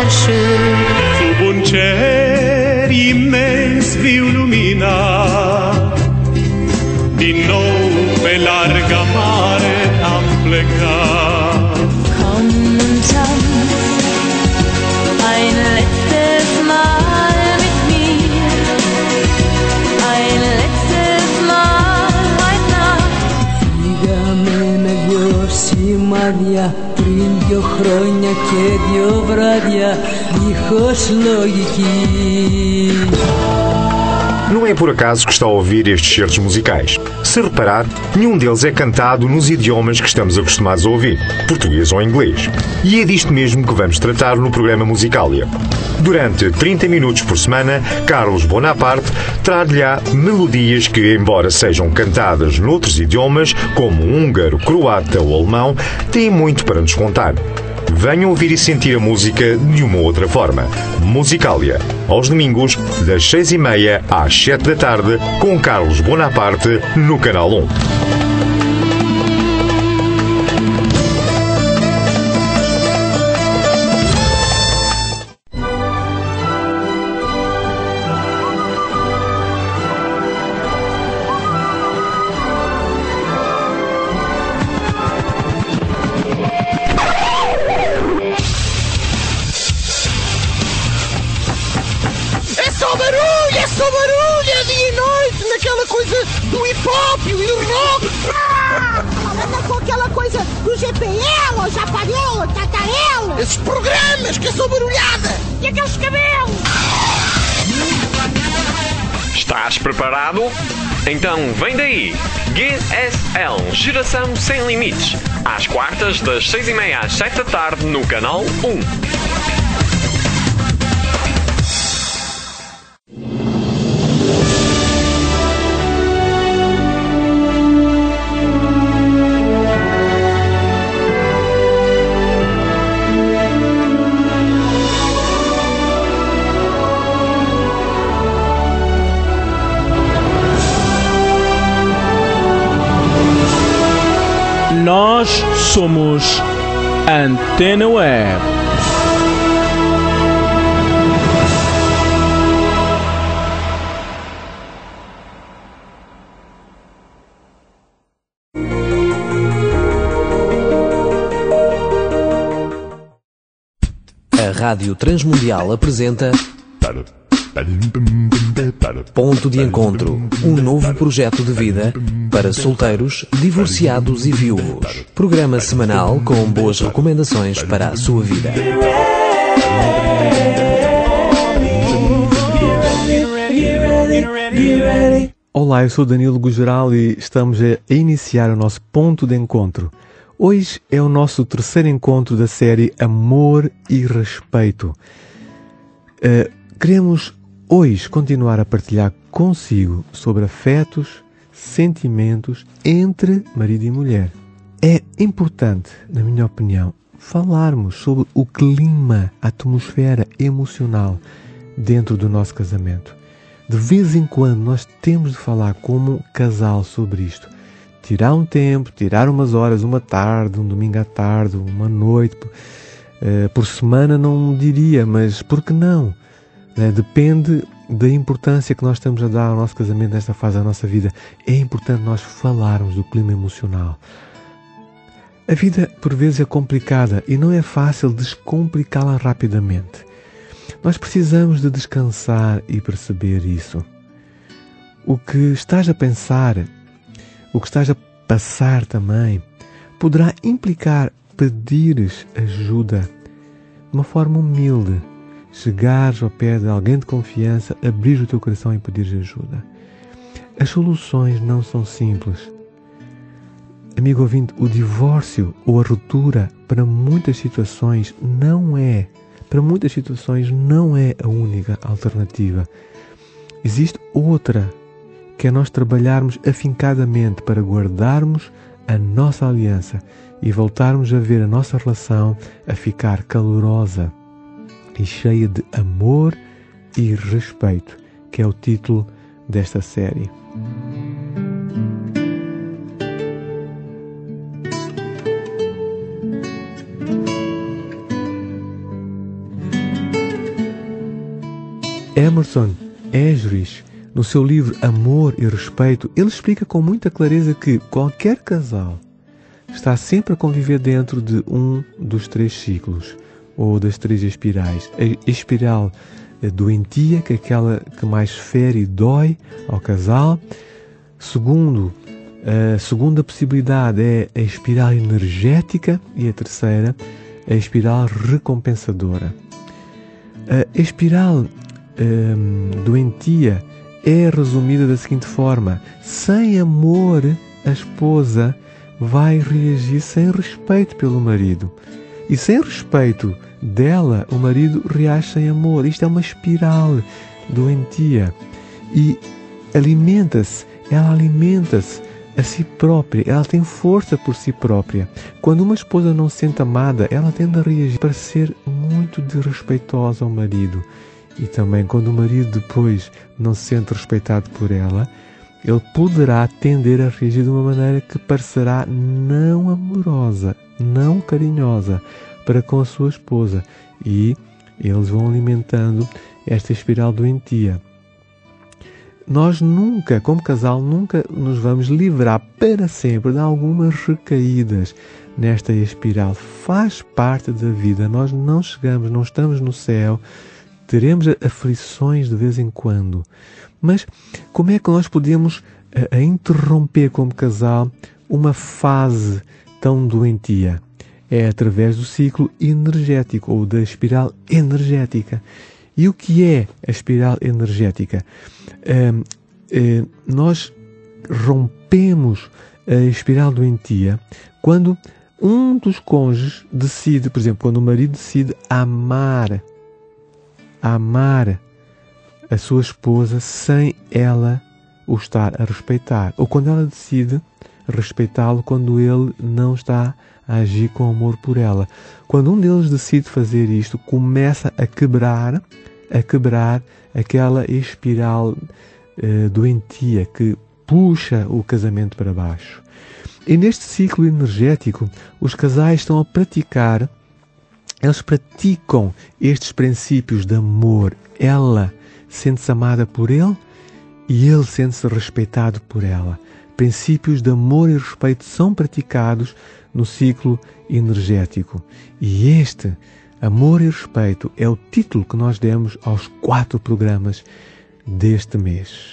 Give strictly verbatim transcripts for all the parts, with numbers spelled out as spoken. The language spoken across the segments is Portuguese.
Sub un cer imens viu lumina, din nou pe larga mare am plecat. Komm und tanz ein letztes Mal mit mir, ein letztes Mal heute Nacht. Φύγαμε με δυο σημάδια πριν δυο χρόνια και δυο βράδια δίχως λογική. Não é por acaso que está a ouvir estes certos musicais. Se reparar, nenhum deles é cantado nos idiomas que estamos acostumados a ouvir, português ou inglês. E é disto mesmo que vamos tratar no programa Musicalia. Durante trinta minutos por semana, Carlos Bonaparte trará-lhe-á melodias que, embora sejam cantadas noutros idiomas, como húngaro, croata ou alemão, têm muito para nos contar. Venham ouvir e sentir a música de uma outra forma. Musicalia, aos domingos, das seis e meia às sete da tarde, com Carlos Bonaparte, no Canal um. Estás preparado? Então vem daí! G S L Geração Sem Limites, às quartas das seis e meia às sete da tarde no Canal um. Nós somos Antena Web. A Rádio Transmundial apresenta Ponto de Encontro, um novo projeto de vida para solteiros, divorciados e viúvos. Programa semanal com boas recomendações para a sua vida. Olá, eu sou Danilo Gugeral e estamos a iniciar o nosso Ponto de Encontro. Hoje é o nosso terceiro encontro da série Amor e Respeito. Uh, queremos hoje continuar a partilhar consigo sobre afetos, sentimentos entre marido e mulher. É importante, na minha opinião, falarmos sobre o clima, a atmosfera emocional dentro do nosso casamento. De vez em quando nós temos de falar como casal sobre isto. Tirar um tempo, tirar umas horas, uma tarde, um domingo à tarde, uma noite, uh, por semana não diria, mas por que não? Uh, depende da importância que nós estamos a dar ao nosso casamento nesta fase da nossa vida. É importante nós falarmos do clima emocional. A vida, por vezes, é complicada e não é fácil descomplicá-la rapidamente. Nós precisamos de descansar e perceber isso. O que estás a pensar, o que estás a passar também, poderá implicar pedires ajuda de uma forma humilde. Chegares ao pé de alguém de confiança, abrir o teu coração e pedir ajuda. As soluções não são simples. Amigo ouvinte, o divórcio ou a ruptura para muitas situações não é, para muitas situações não é a única alternativa. Existe outra, que é nós trabalharmos afincadamente para guardarmos a nossa aliança e voltarmos a ver a nossa relação a ficar calorosa e cheia de amor e respeito, que é o título desta série. Emerson Esdras, no seu livro Amor e Respeito, ele explica com muita clareza que qualquer casal está sempre a conviver dentro de um dos três ciclos, ou das três espirais. A espiral doentia, que é aquela que mais fere e dói ao casal. Segundo, a segunda possibilidade é a espiral energética, e a terceira, a espiral recompensadora. A espiral hum, doentia é resumida da seguinte forma: sem amor, a esposa vai reagir sem respeito pelo marido. E sem respeito dela, o marido reage sem amor. Isto é uma espiral doentia. E alimenta-se, ela alimenta-se a si própria, ela tem força por si própria. Quando uma esposa não se sente amada, ela tende a reagir para ser muito desrespeitosa ao marido. E também quando o marido depois não se sente respeitado por ela, ele poderá tender a reagir de uma maneira que parecerá não amorosa, não carinhosa para com a sua esposa. E eles vão alimentando esta espiral doentia. Nós nunca, como casal, nunca nos vamos livrar para sempre de algumas recaídas nesta espiral. Faz parte da vida. Nós não chegamos, não estamos no céu. Teremos aflições de vez em quando. Mas como é que nós podemos a, a interromper como casal uma fase tão doentia? É através do ciclo energético ou da espiral energética. E o que é a espiral energética? Um, um, nós rompemos a espiral doentia quando um dos cônjuges decide, por exemplo, quando o marido decide amar, amar a sua esposa sem ela o estar a respeitar. Ou quando ela decide respeitá-lo quando ele não está a agir com amor por ela. Quando um deles decide fazer isto, começa a quebrar, a quebrar aquela espiral uh, doentia que puxa o casamento para baixo. E neste ciclo energético, os casais estão a praticar, eles praticam estes princípios de amor. Ela sente-se amada por ele e ele sente-se respeitado por ela. Princípios de amor e respeito são praticados no ciclo energético. E este amor e respeito é o título que nós demos aos quatro programas deste mês.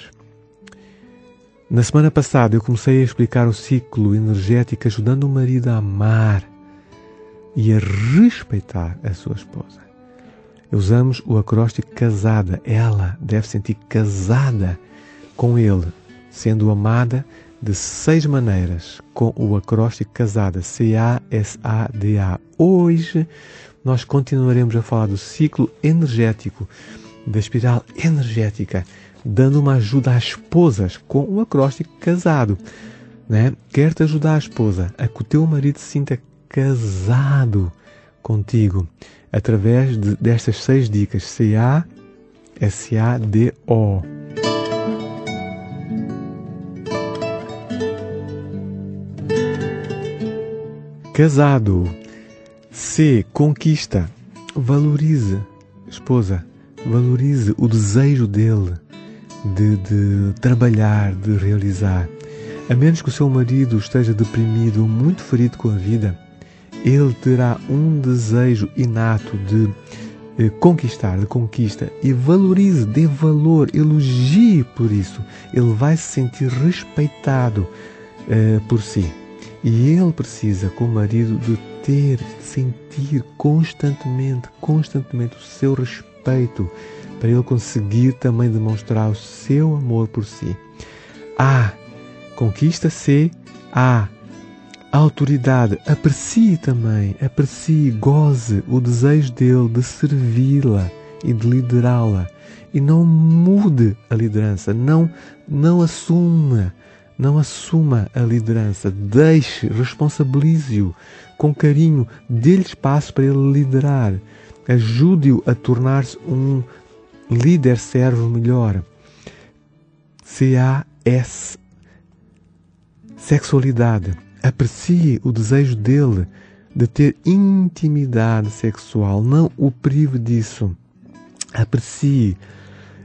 Na semana passada eu comecei a explicar o ciclo energético, ajudando o marido a amar e a respeitar a sua esposa. Usamos o acróstico casada. Ela deve sentir casada com ele, sendo amada de seis maneiras, com o acróstico casada, C A S A D A. Hoje nós continuaremos a falar do ciclo energético, da espiral energética, dando uma ajuda às esposas com o acróstico casado. Né? Quer-te ajudar a esposa a que o teu marido se sinta casado contigo, através de, destas seis dicas, C A S A D O. Casado. C. Conquista. Valorize, esposa, valorize o desejo dele de, de trabalhar, de realizar. A menos que o seu marido esteja deprimido ou muito ferido com a vida, ele terá um desejo inato de eh, conquistar, de conquista. E valorize, dê valor, elogie por isso. Ele vai se sentir respeitado eh, por si. E ele precisa, como marido, de ter, de sentir constantemente, constantemente o seu respeito, para ele conseguir também demonstrar o seu amor por si. A. Conquista-se. A. Autoridade. Aprecie também, aprecie, goze o desejo dele de servi-la e de liderá-la. E não mude a liderança, não, não assuma, não assuma a liderança. Deixe, responsabilize-o com carinho, dê-lhe espaço para ele liderar. Ajude-o a tornar-se um líder servo melhor. C A S. Sexualidade. Aprecie o desejo dele de ter intimidade sexual. Não o prive disso. Aprecie.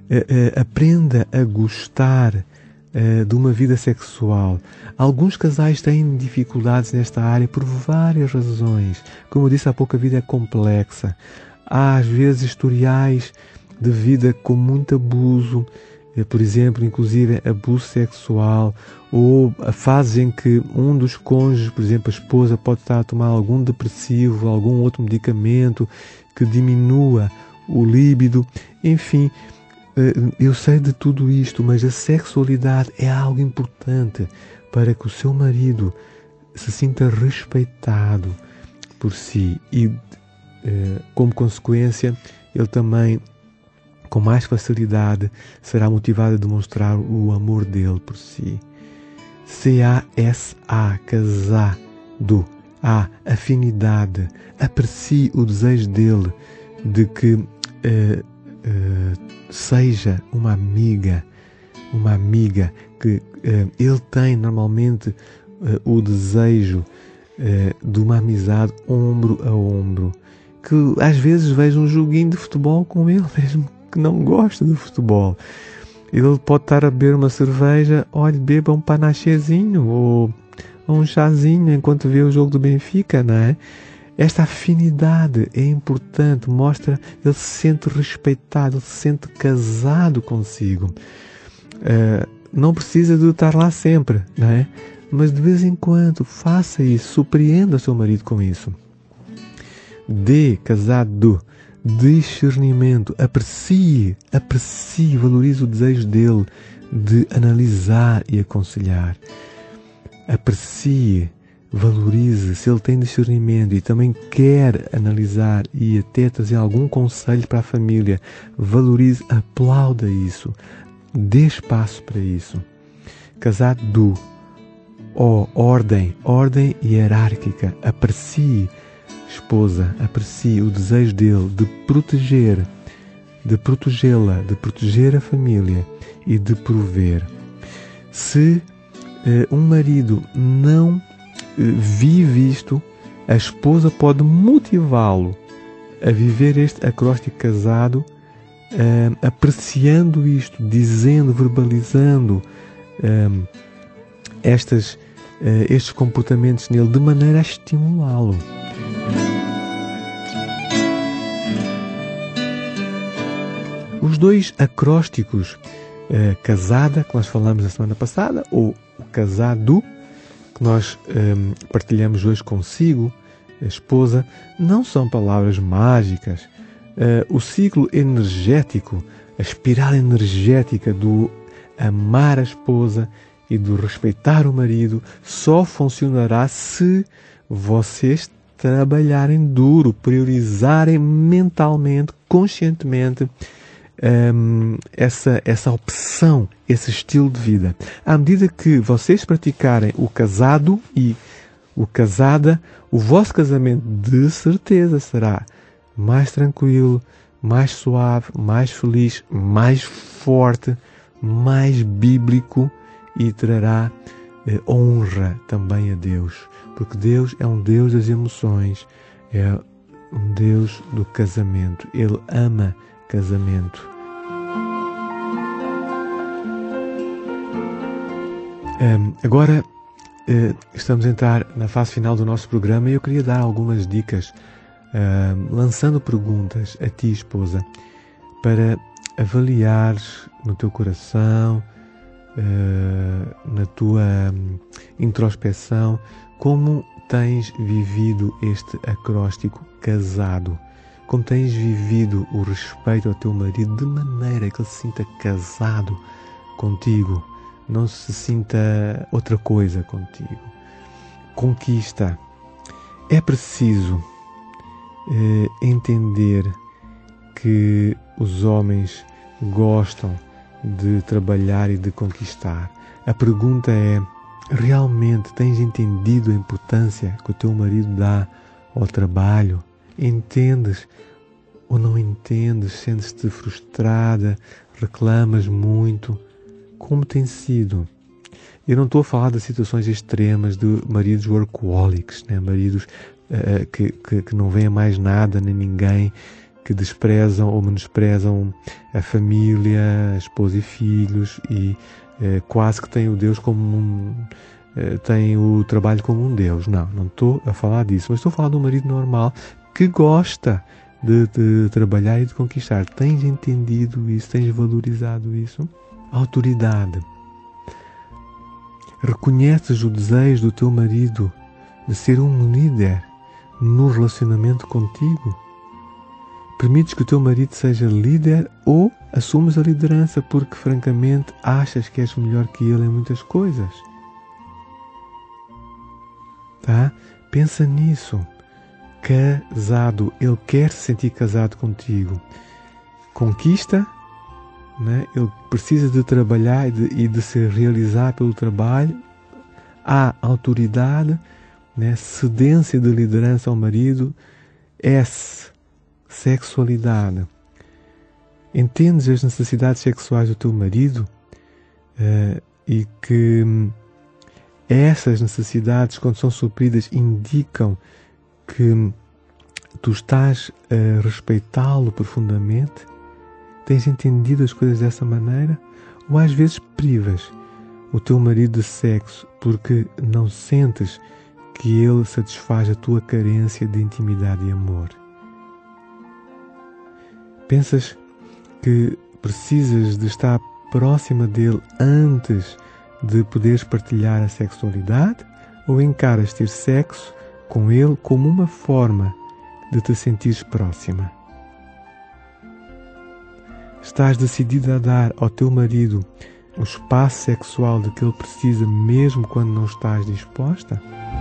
uh, aprenda a gostar uh, de uma vida sexual. Alguns casais têm dificuldades nesta área por várias razões. Como eu disse há pouco, a vida é complexa. Há às vezes historiais de vida com muito abuso, por exemplo, inclusive abuso sexual, ou a fase em que um dos cônjuges, por exemplo, a esposa, pode estar a tomar algum depressivo, algum outro medicamento que diminua o líbido. Enfim, eu sei de tudo isto, mas a sexualidade é algo importante para que o seu marido se sinta respeitado por si e, como consequência, ele também, com mais facilidade, será motivado a demonstrar o amor dele por si. C A S A, casado. A, afinidade. Aprecie o desejo dele de que uh, uh, seja uma amiga, uma amiga que uh, ele tem normalmente uh, o desejo uh, de uma amizade ombro a ombro, que às vezes veja um joguinho de futebol com ele, mesmo que não gosta de futebol. Ele pode estar a beber uma cerveja, olha, beba um panachezinho ou um chazinho enquanto vê o jogo do Benfica, não é? Esta afinidade é importante, mostra, ele se sente respeitado, ele se sente casado consigo. Uh, não precisa de estar lá sempre, não é? Mas de vez em quando faça isso, surpreenda o seu marido com isso. D, casado. Discernimento, aprecie, aprecie, valorize o desejo dele de analisar e aconselhar. Aprecie, valorize, se ele tem discernimento e também quer analisar e até trazer algum conselho para a família, valorize, aplauda isso, dê espaço para isso. Casado, O, ordem, ordem hierárquica, aprecie, esposa, aprecie o desejo dele de proteger, de protegê-la, de proteger a família e de prover. Se uh, um marido não uh, vive isto, a esposa pode motivá-lo a viver este acróstico casado, uh, apreciando isto, dizendo, verbalizando uh, estas, uh, estes comportamentos nele, de maneira a estimulá-lo. Os dois acrósticos, eh, casada, que nós falamos na semana passada, ou o casado, que nós eh, partilhamos hoje consigo, a esposa, não são palavras mágicas. Eh, o ciclo energético, a espiral energética do amar a esposa e do respeitar o marido, só funcionará se vocês trabalharem duro, priorizarem mentalmente, conscientemente, Um, essa, essa opção, esse estilo de vida. À medida que vocês praticarem o casado e o casada, o vosso casamento de certeza será mais tranquilo, mais suave, mais feliz, mais forte, mais bíblico e trará eh, honra também a Deus, porque Deus é um Deus das emoções, é um Deus do casamento. Ele ama casamento. Um, agora uh, estamos a entrar na fase final do nosso programa e eu queria dar algumas dicas, uh, lançando perguntas a ti, esposa, para avaliares no teu coração, uh, na tua um, introspeção, como tens vivido este acróstico casado, como tens vivido o respeito ao teu marido de maneira que ele se sinta casado contigo, não se sinta outra coisa contigo. Conquista. É preciso eh, entender que os homens gostam de trabalhar e de conquistar. A pergunta é, realmente tens entendido a importância que o teu marido dá ao trabalho? Entendes ou não entendes? Sentes-te frustrada? Reclamas muito? Como tem sido? Eu não estou a falar de situações extremas de maridos workaholics, né? Maridos uh, que, que, que não veem mais nada nem ninguém, que desprezam ou menosprezam a família, a esposa e filhos e eh, quase que têm o Deus como um, eh, têm o trabalho como um Deus. Não, não estou a falar disso, mas estou a falar de um marido normal que gosta de, de trabalhar e de conquistar. Tens entendido isso? Tens valorizado isso? Autoridade. Reconheces o desejo do teu marido de ser um líder no relacionamento contigo? Permites que o teu marido seja líder ou assumes a liderança porque, francamente, achas que és melhor que ele em muitas coisas? Tá? Pensa nisso. Casado. Ele quer se sentir casado contigo. Conquista, né? Ele precisa de trabalhar e de, e de se realizar pelo trabalho. Há autoridade, né? Cedência de liderança ao marido. S. Sexualidade. Entendes as necessidades sexuais do teu marido uh, e que hum, essas necessidades, quando são supridas, indicam que hum, tu estás a respeitá-lo profundamente? Tens entendido as coisas dessa maneira? Ou às vezes privas o teu marido de sexo porque não sentes que ele satisfaz a tua carência de intimidade e amor? Pensas que precisas de estar próxima dele antes de poderes partilhar a sexualidade? Ou encaras ter sexo com ele como uma forma de te sentires próxima? Estás decidida a dar ao teu marido o espaço sexual de que ele precisa mesmo quando não estás disposta?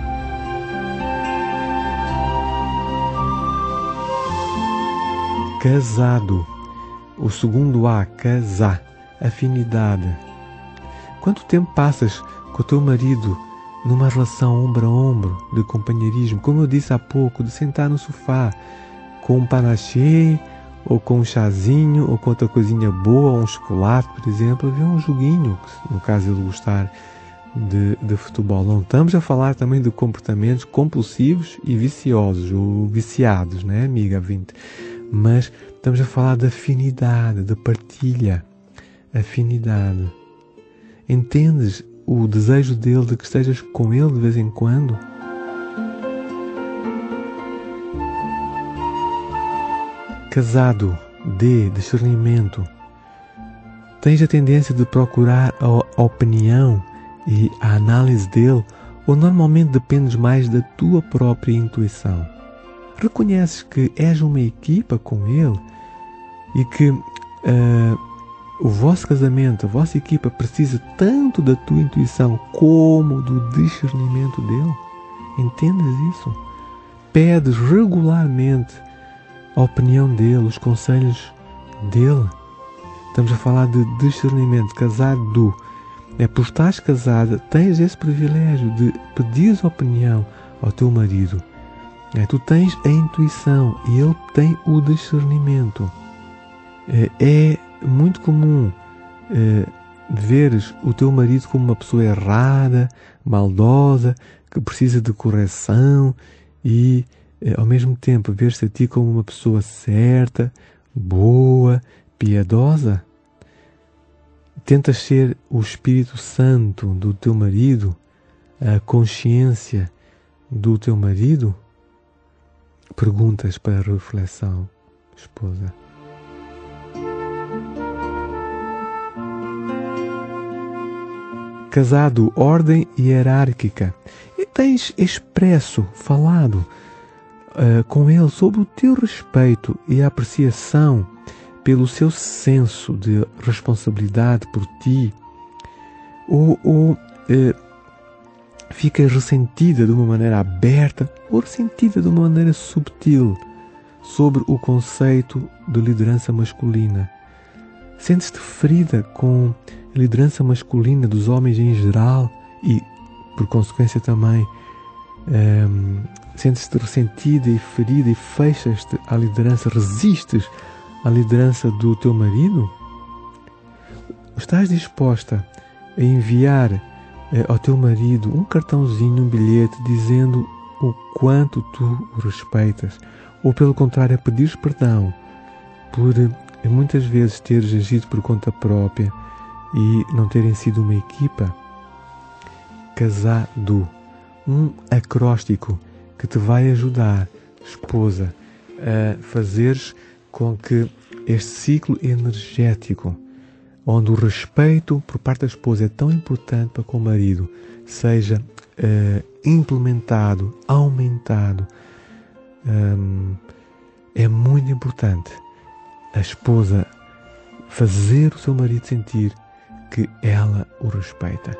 Casado. O segundo A, casar. Afinidade. Quanto tempo passas com o teu marido numa relação ombro a ombro de companheirismo? Como eu disse há pouco, de sentar no sofá com um panaché, ou com um chazinho, ou com outra coisinha boa, um chocolate, por exemplo, ver um joguinho, no caso ele gostar de, de futebol. Não estamos a falar também de comportamentos compulsivos e viciosos, ou viciados, né, amiga vinte? Mas estamos a falar de afinidade, de partilha. Afinidade. Entendes o desejo dele de que estejas com ele de vez em quando? Casado. D. Discernimento. Tens a tendência de procurar a opinião e a análise dele, ou normalmente dependes mais da tua própria intuição? Reconheces que és uma equipa com ele e que uh, o vosso casamento, a vossa equipa precisa tanto da tua intuição como do discernimento dele? Entendes isso? Pedes regularmente a opinião dele, os conselhos dele? Estamos a falar de discernimento. Casado. É por estares casada, tens esse privilégio de pedir a opinião ao teu marido. É, tu tens a intuição e ele tem o discernimento. É, é muito comum é, veres o teu marido como uma pessoa errada, maldosa, que precisa de correção e, é, ao mesmo tempo, ver-se a ti como uma pessoa certa, boa, piedosa. Tentas ser o Espírito Santo do teu marido, a consciência do teu marido? Perguntas para reflexão, esposa. Casado, ordem hierárquica. E tens expresso, falado uh, com ele sobre o teu respeito e a apreciação pelo seu senso de responsabilidade por ti? Ou, ou uh, ficas ressentida de uma maneira aberta ou ressentida de uma maneira subtil sobre o conceito de liderança masculina? Sentes-te ferida com a liderança masculina dos homens em geral e, por consequência, também um, sentes-te ressentida e ferida e fechas-te à liderança, resistes à liderança do teu marido? Estás disposta a enviar eh, ao teu marido um cartãozinho, um bilhete, dizendo o quanto tu o respeitas? Ou, pelo contrário, a pedir perdão por muitas vezes teres agido por conta própria e não terem sido uma equipa. Casado, um acróstico que te vai ajudar, esposa, a fazeres com que este ciclo energético, onde o respeito por parte da esposa é tão importante para com o marido, seja uh, implementado, aumentado. Um, é muito importante a esposa fazer o seu marido sentir que ela o respeita.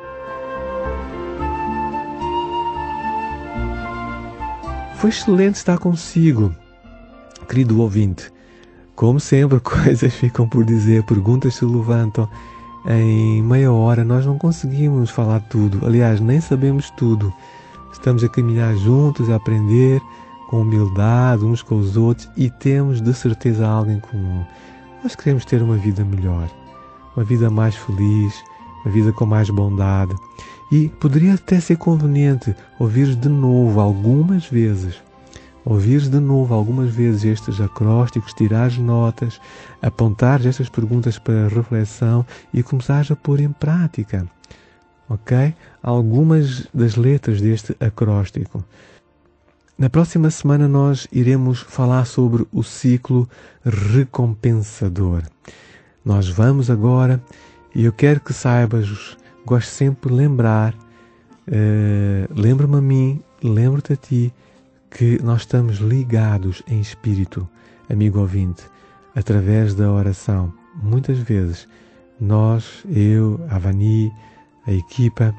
Foi excelente estar consigo, querido ouvinte. Como sempre, coisas ficam por dizer, perguntas se levantam. Em meia hora nós não conseguimos falar tudo. Aliás, nem sabemos tudo. Estamos a caminhar juntos, a aprender com humildade uns com os outros e temos de certeza algo em comum. Nós queremos ter uma vida melhor, uma vida mais feliz, uma vida com mais bondade. E poderia até ser conveniente ouvir de novo algumas vezes Ouvires de novo algumas vezes estes acrósticos, tirares notas, apontares estas perguntas para reflexão e começares a pôr em prática, ok? Algumas das letras deste acróstico. Na próxima semana nós iremos falar sobre o ciclo recompensador. Nós vamos agora, e eu quero que saibas, gosto sempre de lembrar, uh, lembra-me a mim, lembro-te a ti, que nós estamos ligados em espírito, amigo ouvinte, através da oração. Muitas vezes, nós, eu, a Vani, a equipa,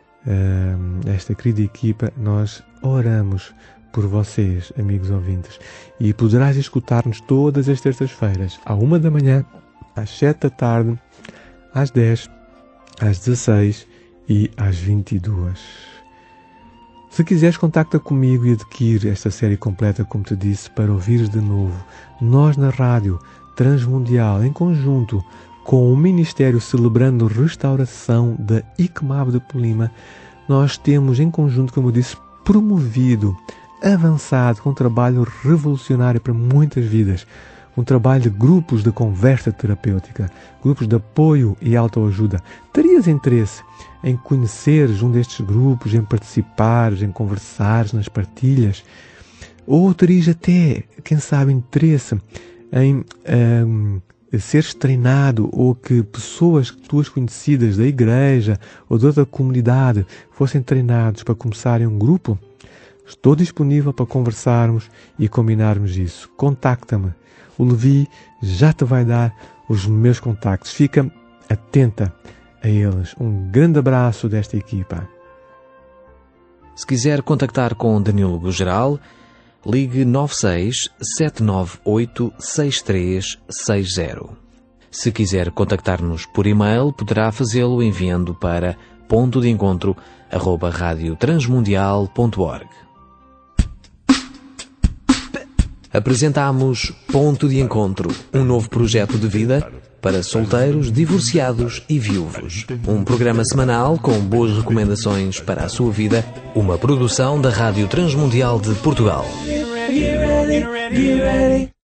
esta querida equipa, nós oramos por vocês, amigos ouvintes. E poderás escutar-nos todas as terças-feiras, à uma da manhã, às sete da tarde, às dez, às dezesseis e às vinte e duas. Se quiseres, contacta comigo e adquire esta série completa, como te disse, para ouvires de novo. Nós na Rádio Transmundial, em conjunto com o Ministério Celebrando Restauração da I C M A B de Polima, nós temos em conjunto, como eu disse, promovido, avançado com um trabalho revolucionário para muitas vidas. Um trabalho de grupos de conversa terapêutica, grupos de apoio e autoajuda. Terias interesse em conheceres um destes grupos, em participares, em conversares nas partilhas? Ou terias até, quem sabe, interesse em um, seres treinado, ou que pessoas tuas conhecidas da igreja ou de outra comunidade fossem treinados para começarem um grupo? Estou disponível para conversarmos e combinarmos isso. Contacta-me. O Levi já te vai dar os meus contactos. Fica atenta a eles. Um grande abraço desta equipa. Se quiser contactar com Danilo Gugeral, ligue nove seis sete nove oito seis três seis zero. Se quiser contactar-nos por e-mail, poderá fazê-lo enviando para ponto de encontro arroba rádio transmundial ponto org. Apresentamos Ponto de Encontro, um novo projeto de vida para solteiros, divorciados e viúvos. Um programa semanal com boas recomendações para a sua vida, uma produção da Rádio Transmundial de Portugal.